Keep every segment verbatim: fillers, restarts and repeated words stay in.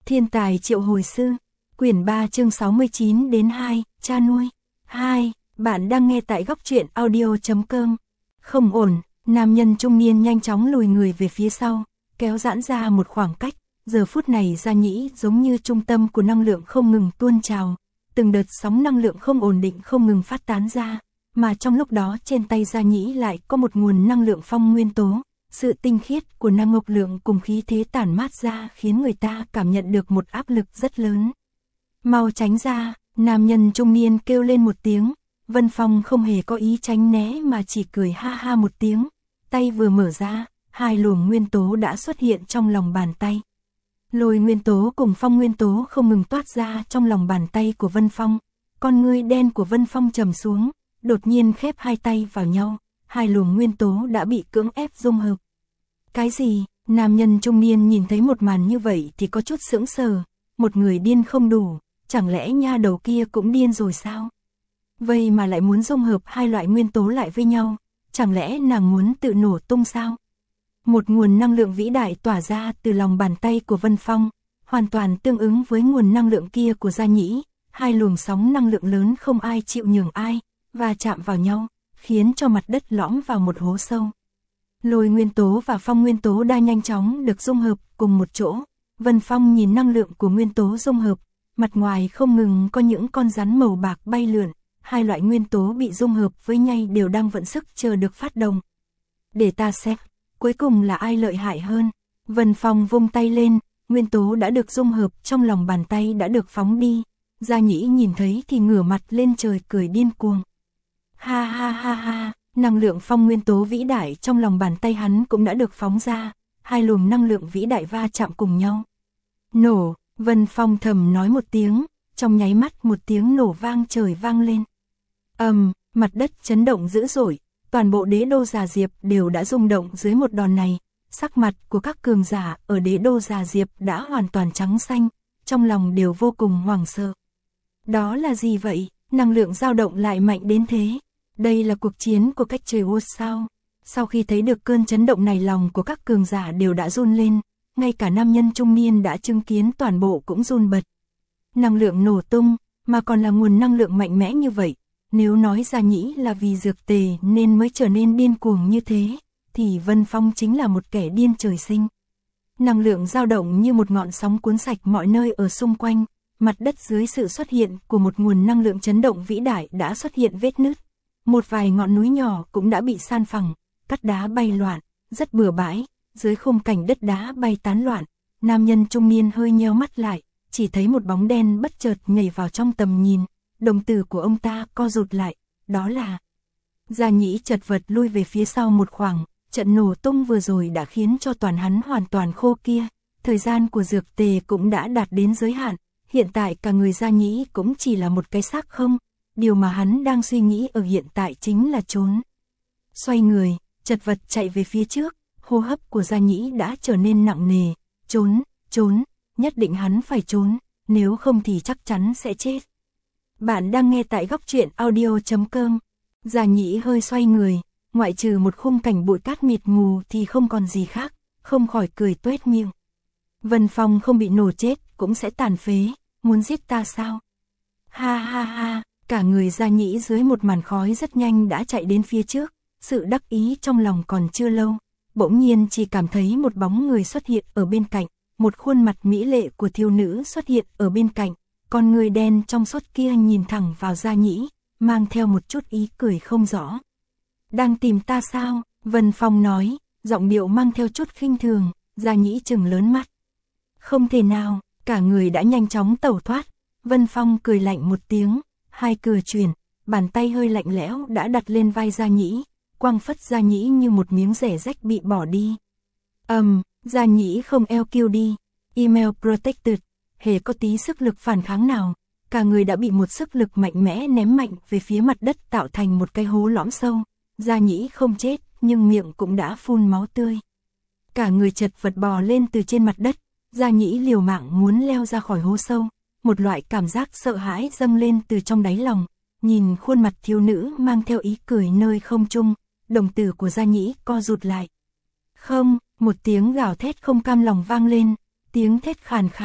Thiên tài triệu hồi sư, quyển ba chương sáu mươi chín đến hai, cha nuôi. hai. Bạn đang nghe tại góc truyện audio chấm com. Không ổn, nam nhân trung niên nhanh chóng lùi người về phía sau, kéo giãn ra một khoảng cách. Giờ phút này Gia Nhĩ giống như trung tâm của năng lượng không ngừng tuôn trào, từng đợt sóng năng lượng không ổn định không ngừng phát tán ra, mà trong lúc đó trên tay Gia Nhĩ lại có một nguồn năng lượng phong nguyên tố. Sự tinh khiết của năng ngọc lượng cùng khí thế tản mát ra khiến người ta cảm nhận được một áp lực rất lớn. Mau tránh ra, nam nhân trung niên kêu lên một tiếng. Vân Phong không hề có ý tránh né mà chỉ cười ha ha một tiếng. Tay vừa mở ra, hai luồng nguyên tố đã xuất hiện trong lòng bàn tay. Lôi nguyên tố cùng phong nguyên tố không ngừng toát ra trong lòng bàn tay của Vân Phong. Con ngươi đen của Vân Phong trầm xuống, đột nhiên khép hai tay vào nhau. Hai luồng nguyên tố đã bị cưỡng ép dung hợp. Cái gì? Nam nhân trung niên nhìn thấy một màn như vậy thì có chút sững sờ. Một người điên không đủ, chẳng lẽ nha đầu kia cũng điên rồi sao? Vậy mà lại muốn dung hợp hai loại nguyên tố lại với nhau, chẳng lẽ nàng muốn tự nổ tung sao? Một nguồn năng lượng vĩ đại tỏa ra từ lòng bàn tay của Vân Phong, hoàn toàn tương ứng với nguồn năng lượng kia của Gia Nhĩ. Hai luồng sóng năng lượng lớn không ai chịu nhường ai, và chạm vào nhau, khiến cho mặt đất lõm vào một hố sâu. Lôi nguyên tố và phong nguyên tố đã nhanh chóng được dung hợp cùng một chỗ. Vân Phong nhìn năng lượng của nguyên tố dung hợp, mặt ngoài không ngừng có những con rắn màu bạc bay lượn. Hai loại nguyên tố bị dung hợp với nhau đều đang vận sức chờ được phát động. Để ta xem, cuối cùng là ai lợi hại hơn. Vân Phong vung tay lên, nguyên tố đã được dung hợp trong lòng bàn tay đã được phóng đi. Gia Nhĩ nhìn thấy thì ngửa mặt lên trời cười điên cuồng. Ha ha ha ha, năng lượng phong nguyên tố vĩ đại trong lòng bàn tay hắn cũng đã được phóng ra. Hai luồng năng lượng vĩ đại va chạm cùng nhau. Nổ, Vân Phong thầm nói một tiếng, trong nháy mắt một tiếng nổ vang trời vang lên. Ầm, um, mặt đất chấn động dữ dội, toàn bộ đế đô Già Diệp đều đã rung động dưới một đòn này. Sắc mặt của các cường giả ở đế đô Già Diệp đã hoàn toàn trắng xanh, trong lòng đều vô cùng hoảng sợ. Đó là gì vậy? Năng lượng dao động lại mạnh đến thế. Đây là cuộc chiến của cách trời World sao? Sau khi thấy được cơn chấn động này, lòng của các cường giả đều đã run lên, ngay cả nam nhân trung niên đã chứng kiến toàn bộ cũng run bật. Năng lượng nổ tung, mà còn là nguồn năng lượng mạnh mẽ như vậy. Nếu nói Gia Nhĩ là vì dược tề nên mới trở nên điên cuồng như thế, thì Vân Phong chính là một kẻ điên trời sinh. Năng lượng dao động như một ngọn sóng cuốn sạch mọi nơi ở xung quanh, mặt đất dưới sự xuất hiện của một nguồn năng lượng chấn động vĩ đại đã xuất hiện vết nứt. Một vài ngọn núi nhỏ cũng đã bị san phẳng, cát đá bay loạn, rất bừa bãi, dưới khung cảnh đất đá bay tán loạn. Nam nhân trung niên hơi nheo mắt lại, chỉ thấy một bóng đen bất chợt nhảy vào trong tầm nhìn. Đồng tử của ông ta co rụt lại, đó là... Gia Nhĩ chật vật lui về phía sau một khoảng, trận nổ tung vừa rồi đã khiến cho toàn hắn hoàn toàn khô kia. Thời gian của dược tề cũng đã đạt đến giới hạn, hiện tại cả người Gia Nhĩ cũng chỉ là một cái xác không. Điều mà hắn đang suy nghĩ ở hiện tại chính là trốn. Xoay người, chật vật chạy về phía trước, hô hấp của Gia Nhĩ đã trở nên nặng nề. Trốn, trốn, nhất định hắn phải trốn, nếu không thì chắc chắn sẽ chết. Bạn đang nghe tại góc truyện audio chấm com. Gia Nhĩ hơi xoay người, ngoại trừ một khung cảnh bụi cát mịt mù thì không còn gì khác, không khỏi cười tuét miệng. Vân Phong không bị nổ chết cũng sẽ tàn phế, muốn giết ta sao? Ha ha ha, cả người Gia Nhĩ dưới một màn khói rất nhanh đã chạy đến phía trước, sự đắc ý trong lòng còn chưa lâu, bỗng nhiên chỉ cảm thấy một bóng người xuất hiện ở bên cạnh, một khuôn mặt mỹ lệ của thiếu nữ xuất hiện ở bên cạnh. Con người đen trong suốt kia nhìn thẳng vào Gia Nhĩ, mang theo một chút ý cười không rõ. Đang tìm ta sao? Vân Phong nói, giọng điệu mang theo chút khinh thường. Gia Nhĩ trừng lớn mắt. Không thể nào, cả người đã nhanh chóng tẩu thoát. Vân Phong cười lạnh một tiếng, hai cửa chuyển, bàn tay hơi lạnh lẽo đã đặt lên vai Gia Nhĩ, quăng phất Gia Nhĩ như một miếng rẻ rách bị bỏ đi. Ầm, um, Gia Nhĩ không eo kêu đi, email protected. Hề có tí sức lực phản kháng nào, cả người đã bị một sức lực mạnh mẽ ném mạnh về phía mặt đất tạo thành một cái hố lõm sâu. Gia Nhĩ không chết, nhưng miệng cũng đã phun máu tươi. Cả người chật vật bò lên từ trên mặt đất, Gia Nhĩ liều mạng muốn leo ra khỏi hố sâu. Một loại cảm giác sợ hãi dâng lên từ trong đáy lòng, nhìn khuôn mặt thiếu nữ mang theo ý cười nơi không trung, đồng tử của Gia Nhĩ co rụt lại. Không, một tiếng gào thét không cam lòng vang lên, tiếng thét khàn khàn.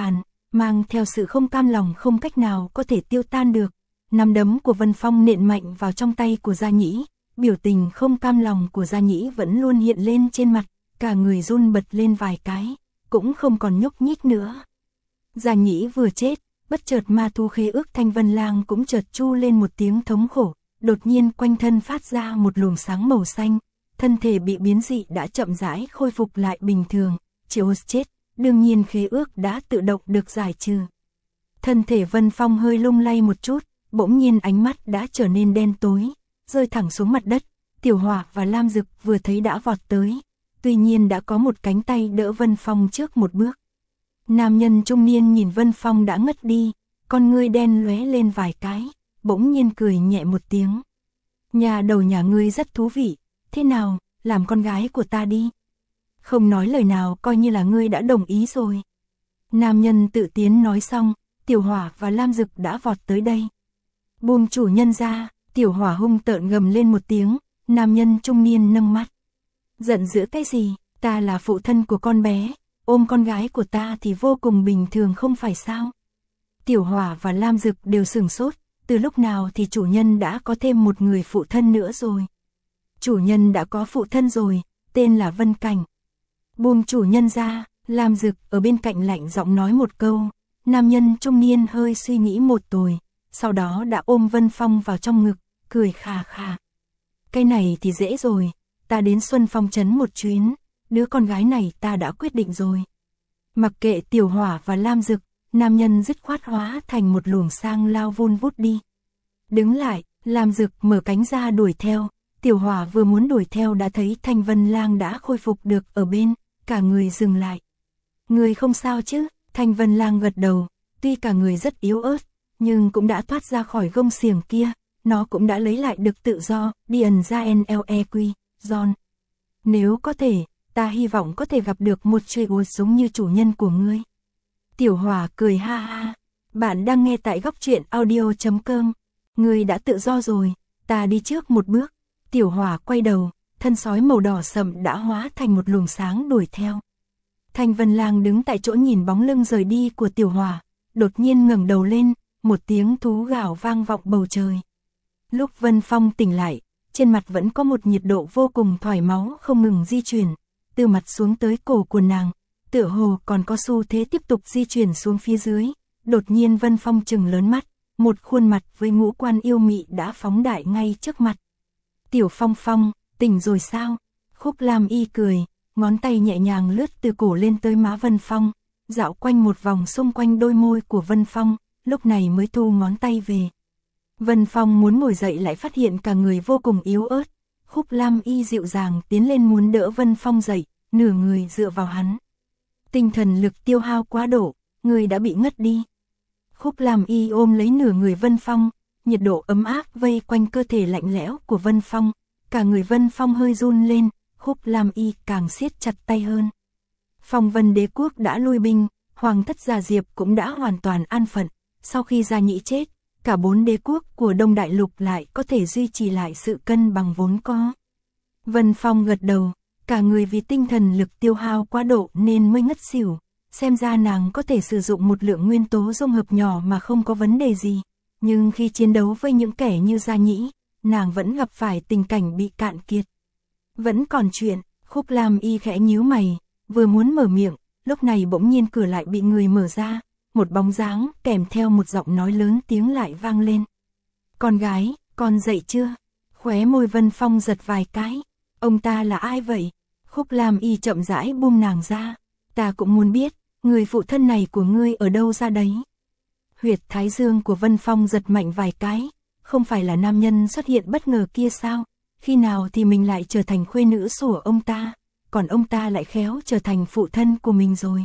mang theo sự không cam lòng không cách nào có thể tiêu tan được. Nắm đấm của Vân Phong nện mạnh vào trong tay của Gia Nhĩ, biểu tình không cam lòng của Gia Nhĩ vẫn luôn hiện lên trên mặt, cả người run bật lên vài cái, cũng không còn nhúc nhích nữa. Gia Nhĩ vừa chết, bất chợt ma thú khế ước Thanh Vân Lang cũng chợt chu lên một tiếng thống khổ, đột nhiên quanh thân phát ra một luồng sáng màu xanh, thân thể bị biến dị đã chậm rãi khôi phục lại bình thường, Triệu chết, đương nhiên khế ước đã tự động được giải trừ. Thân thể Vân Phong hơi lung lay một chút, bỗng nhiên ánh mắt đã trở nên đen tối, rơi thẳng xuống mặt đất. Tiểu Hỏa và Lam Dực vừa thấy đã vọt tới, tuy nhiên đã có một cánh tay đỡ Vân Phong trước một bước. Nam nhân trung niên nhìn Vân Phong đã ngất đi, con ngươi đen lóe lên vài cái, bỗng nhiên cười nhẹ một tiếng. Nhà đầu nhà ngươi rất thú vị, thế nào, làm con gái của ta đi. Không nói lời nào coi như là ngươi đã đồng ý rồi. Nam nhân tự tiến nói xong, Tiểu Hỏa và Lam Dực đã vọt tới đây. Buông chủ nhân ra, Tiểu Hỏa hung tợn gầm lên một tiếng, nam nhân trung niên nâng mắt. Giận dữ cái gì, ta là phụ thân của con bé, ôm con gái của ta thì vô cùng bình thường không phải sao. Tiểu Hỏa và Lam Dực đều sửng sốt, từ lúc nào thì chủ nhân đã có thêm một người phụ thân nữa rồi. Chủ nhân đã có phụ thân rồi, tên là Vân Cảnh. Buông chủ nhân ra, Lam Dực ở bên cạnh lạnh giọng nói một câu, nam nhân trung niên hơi suy nghĩ một hồi, sau đó đã ôm Vân Phong vào trong ngực, cười khà khà. Cái này thì dễ rồi, ta đến Xuân Phong trấn một chuyến, đứa con gái này ta đã quyết định rồi. Mặc kệ Tiểu Hỏa và Lam Dực, nam nhân dứt khoát hóa thành một luồng sang lao vun vút đi. Đứng lại, Lam Dực mở cánh ra đuổi theo, Tiểu Hỏa vừa muốn đuổi theo đã thấy Thanh Vân Lang đã khôi phục được ở bên, cả người dừng lại. Người không sao chứ? Thanh Vân Lang gật đầu, tuy cả người rất yếu ớt, nhưng cũng đã thoát ra khỏi gông xiềng kia, nó cũng đã lấy lại được tự do, Điền ra en lờ e quy, John. Nếu có thể, ta hy vọng có thể gặp được một chơi ua giống như chủ nhân của ngươi. Tiểu Hỏa cười ha ha, bạn đang nghe tại góc truyện audio chấm com, ngươi đã tự do rồi, ta đi trước một bước. Tiểu Hỏa quay đầu, thân sói màu đỏ sậm đã hóa thành một luồng sáng đuổi theo. Thanh Vân Lang đứng tại chỗ nhìn bóng lưng rời đi của Tiểu Hỏa, đột nhiên ngẩng đầu lên, một tiếng thú gào vang vọng bầu trời. Lúc Vân Phong tỉnh lại, trên mặt vẫn có một nhiệt độ vô cùng thoải máu không ngừng di chuyển, từ mặt xuống tới cổ của nàng, tựa hồ còn có xu thế tiếp tục di chuyển xuống phía dưới. Đột nhiên Vân Phong trừng lớn mắt, một khuôn mặt với ngũ quan yêu mị đã phóng đại ngay trước mặt. Tiểu Phong Phong, tỉnh rồi sao? Khúc Lam Y cười, ngón tay nhẹ nhàng lướt từ cổ lên tới má Vân Phong, dạo quanh một vòng xung quanh đôi môi của Vân Phong, lúc này mới thu ngón tay về. Vân Phong muốn ngồi dậy lại phát hiện cả người vô cùng yếu ớt. Khúc Lam Y dịu dàng tiến lên muốn đỡ Vân Phong dậy, nửa người dựa vào hắn. Tinh thần lực tiêu hao quá độ, người đã bị ngất đi. Khúc Lam Y ôm lấy nửa người Vân Phong, nhiệt độ ấm áp vây quanh cơ thể lạnh lẽo của Vân Phong, cả người Vân Phong hơi run lên, Khúc Lam Y càng siết chặt tay hơn. Phong Vân Đế quốc đã lui binh, Hoàng thất Gia Diệp cũng đã hoàn toàn an phận, sau khi Gia Nhĩ chết, cả bốn đế quốc của Đông Đại Lục lại có thể duy trì lại sự cân bằng vốn có. Vân Phong gật đầu, cả người vì tinh thần lực tiêu hao quá độ nên mới ngất xỉu, xem ra nàng có thể sử dụng một lượng nguyên tố dung hợp nhỏ mà không có vấn đề gì, nhưng khi chiến đấu với những kẻ như Gia Nhĩ, nàng vẫn gặp phải tình cảnh bị cạn kiệt. Vẫn còn chuyện, Khúc Lam Y khẽ nhíu mày, vừa muốn mở miệng, lúc này bỗng nhiên cửa lại bị người mở ra, một bóng dáng kèm theo một giọng nói lớn tiếng lại vang lên. Con gái, con dậy chưa? Khóe môi Vân Phong giật vài cái, ông ta là ai vậy? Khúc Lam Y chậm rãi buông nàng ra, ta cũng muốn biết, người phụ thân này của ngươi ở đâu ra đấy? Huyệt thái dương của Vân Phong giật mạnh vài cái, không phải là nam nhân xuất hiện bất ngờ kia sao? Khi nào thì mình lại trở thành khuê nữ của ông ta, còn ông ta lại khéo trở thành phụ thân của mình rồi.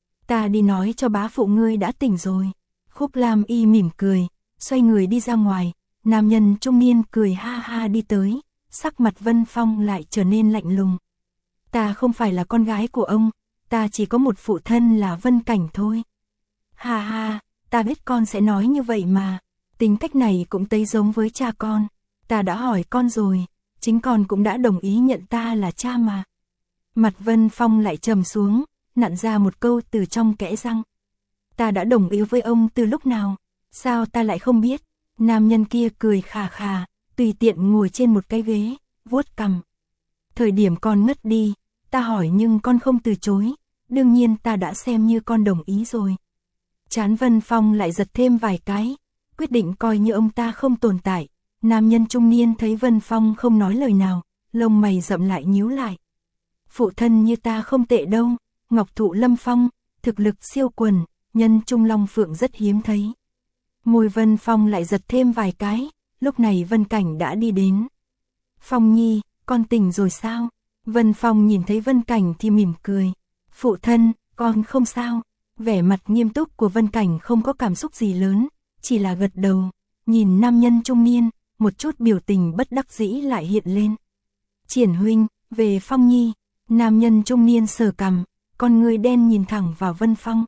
Ta đi nói cho bá phụ ngươi đã tỉnh rồi. Khúc Lam Y mỉm cười, xoay người đi ra ngoài, nam nhân trung niên cười ha ha đi tới, sắc mặt Vân Phong lại trở nên lạnh lùng. Ta không phải là con gái của ông, ta chỉ có một phụ thân là Vân Cảnh thôi. Ha ha, ta biết con sẽ nói như vậy mà, tính cách này cũng tấy giống với cha con, ta đã hỏi con rồi, chính con cũng đã đồng ý nhận ta là cha mà. Mặt Vân Phong lại trầm xuống, nặn ra một câu từ trong kẽ răng. Ta đã đồng ý với ông từ lúc nào? Sao ta lại không biết? Nam nhân kia cười khà khà, tùy tiện ngồi trên một cái ghế, vuốt cằm. Thời điểm con ngất đi, ta hỏi nhưng con không từ chối, đương nhiên ta đã xem như con đồng ý rồi. Trán Vân Phong lại giật thêm vài cái, quyết định coi như ông ta không tồn tại. Nam nhân trung niên thấy Vân Phong không nói lời nào, lông mày rậm lại nhíu lại. Phụ thân như ta không tệ đâu, Ngọc Thụ Lâm Phong, thực lực siêu quần, nhân trung long phượng rất hiếm thấy. Môi Vân Phong lại giật thêm vài cái, lúc này Vân Cảnh đã đi đến. Phong Nhi, con tỉnh rồi sao? Vân Phong nhìn thấy Vân Cảnh thì mỉm cười. Phụ thân, con không sao. Vẻ mặt nghiêm túc của Vân Cảnh không có cảm xúc gì lớn, chỉ là gật đầu, nhìn nam nhân trung niên, một chút biểu tình bất đắc dĩ lại hiện lên. Triển huynh, về Phong Nhi, nam nhân trung niên sờ cằm, con người đen nhìn thẳng vào Vân Phong.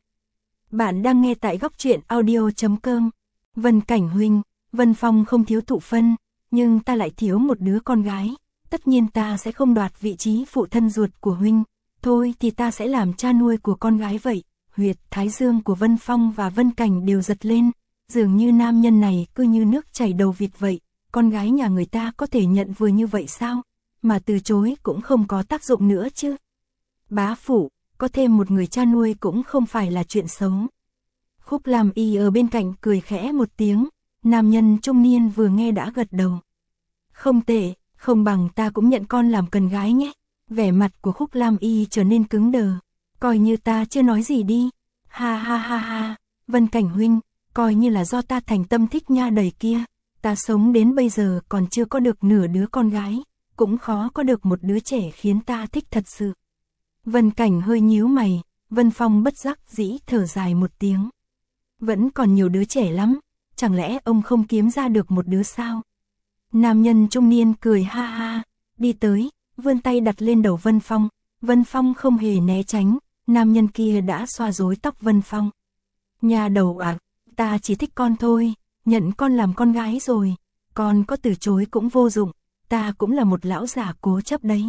Bạn đang nghe tại góc truyện audio chấm com. Vân Cảnh huynh, Vân Phong không thiếu thụ phân, nhưng ta lại thiếu một đứa con gái, tất nhiên ta sẽ không đoạt vị trí phụ thân ruột của huynh, thôi thì ta sẽ làm cha nuôi của con gái vậy. Huyệt thái dương của Vân Phong và Vân Cảnh đều giật lên, dường như nam nhân này cứ như nước chảy đầu vịt vậy, con gái nhà người ta có thể nhận vừa như vậy sao, mà từ chối cũng không có tác dụng nữa chứ. Bá phụ, có thêm một người cha nuôi cũng không phải là chuyện xấu. Khúc Lam Y ở bên cạnh cười khẽ một tiếng, nam nhân trung niên vừa nghe đã gật đầu. Không tệ, không bằng ta cũng nhận con làm cần gái nhé. Vẻ mặt của Khúc Lam Y trở nên cứng đờ. Coi như ta chưa nói gì đi. Ha ha ha ha, Vân Cảnh huynh, coi như là do ta thành tâm thích nha đầy kia. Ta sống đến bây giờ còn chưa có được nửa đứa con gái, cũng khó có được một đứa trẻ khiến ta thích thật sự. Vân Cảnh hơi nhíu mày, Vân Phong bất giác dĩ thở dài một tiếng. Vẫn còn nhiều đứa trẻ lắm, chẳng lẽ ông không kiếm ra được một đứa sao? Nam nhân trung niên cười ha ha, đi tới, vươn tay đặt lên đầu Vân Phong. Vân Phong không hề né tránh, nam nhân kia đã xoa rối tóc Vân Phong. Nhà đầu ạ, à, ta chỉ thích con thôi, nhận con làm con gái rồi, con có từ chối cũng vô dụng, ta cũng là một lão già cố chấp đấy.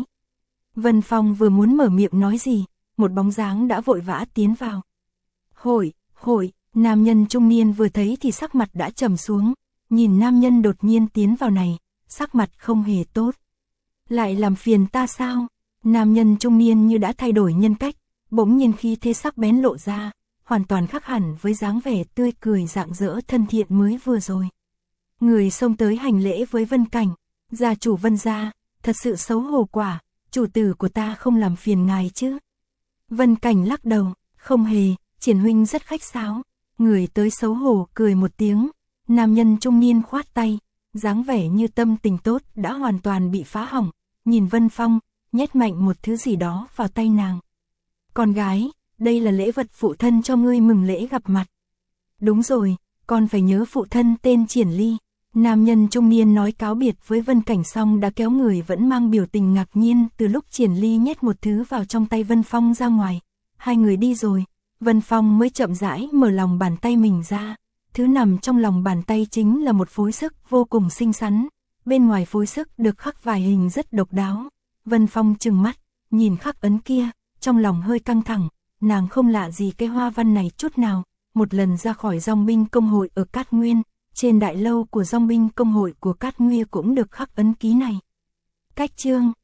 Vân Phong vừa muốn mở miệng nói gì, một bóng dáng đã vội vã tiến vào. Hội, hội, nam nhân trung niên vừa thấy thì sắc mặt đã trầm xuống, nhìn nam nhân đột nhiên tiến vào này, sắc mặt không hề tốt. Lại làm phiền ta sao? Nam nhân trung niên như đã thay đổi nhân cách, bỗng nhiên khí thế sắc bén lộ ra, hoàn toàn khác hẳn với dáng vẻ tươi cười rạng rỡ thân thiện mới vừa rồi. Người xông tới hành lễ với Vân Cảnh, gia chủ Vân gia, thật sự xấu hổ quả, chủ tử của ta không làm phiền ngài chứ. Vân Cảnh lắc đầu, không hề, Triển huynh rất khách sáo. Người tới xấu hổ cười một tiếng, nam nhân trung niên khoát tay, dáng vẻ như tâm tình tốt đã hoàn toàn bị phá hỏng, nhìn Vân Phong, nhét mạnh một thứ gì đó vào tay nàng. Con gái, đây là lễ vật phụ thân cho ngươi mừng lễ gặp mặt. Đúng rồi, con phải nhớ phụ thân tên Triển Ly. Nam nhân trung niên nói cáo biệt với Vân Cảnh xong đã kéo người vẫn mang biểu tình ngạc nhiên từ lúc Triển Ly nhét một thứ vào trong tay Vân Phong ra ngoài. Hai người đi rồi, Vân Phong mới chậm rãi mở lòng bàn tay mình ra. Thứ nằm trong lòng bàn tay chính là một phối sức vô cùng xinh xắn. Bên ngoài phối sức được khắc vài hình rất độc đáo. Vân Phong trừng mắt, nhìn khắc ấn kia, trong lòng hơi căng thẳng. Nàng không lạ gì cái hoa văn này chút nào. Một lần ra khỏi dòng binh công hội ở Cát Nguyên, trên đại lâu của dòng binh công hội của Cát Nguyên cũng được khắc ấn ký này. Cách chương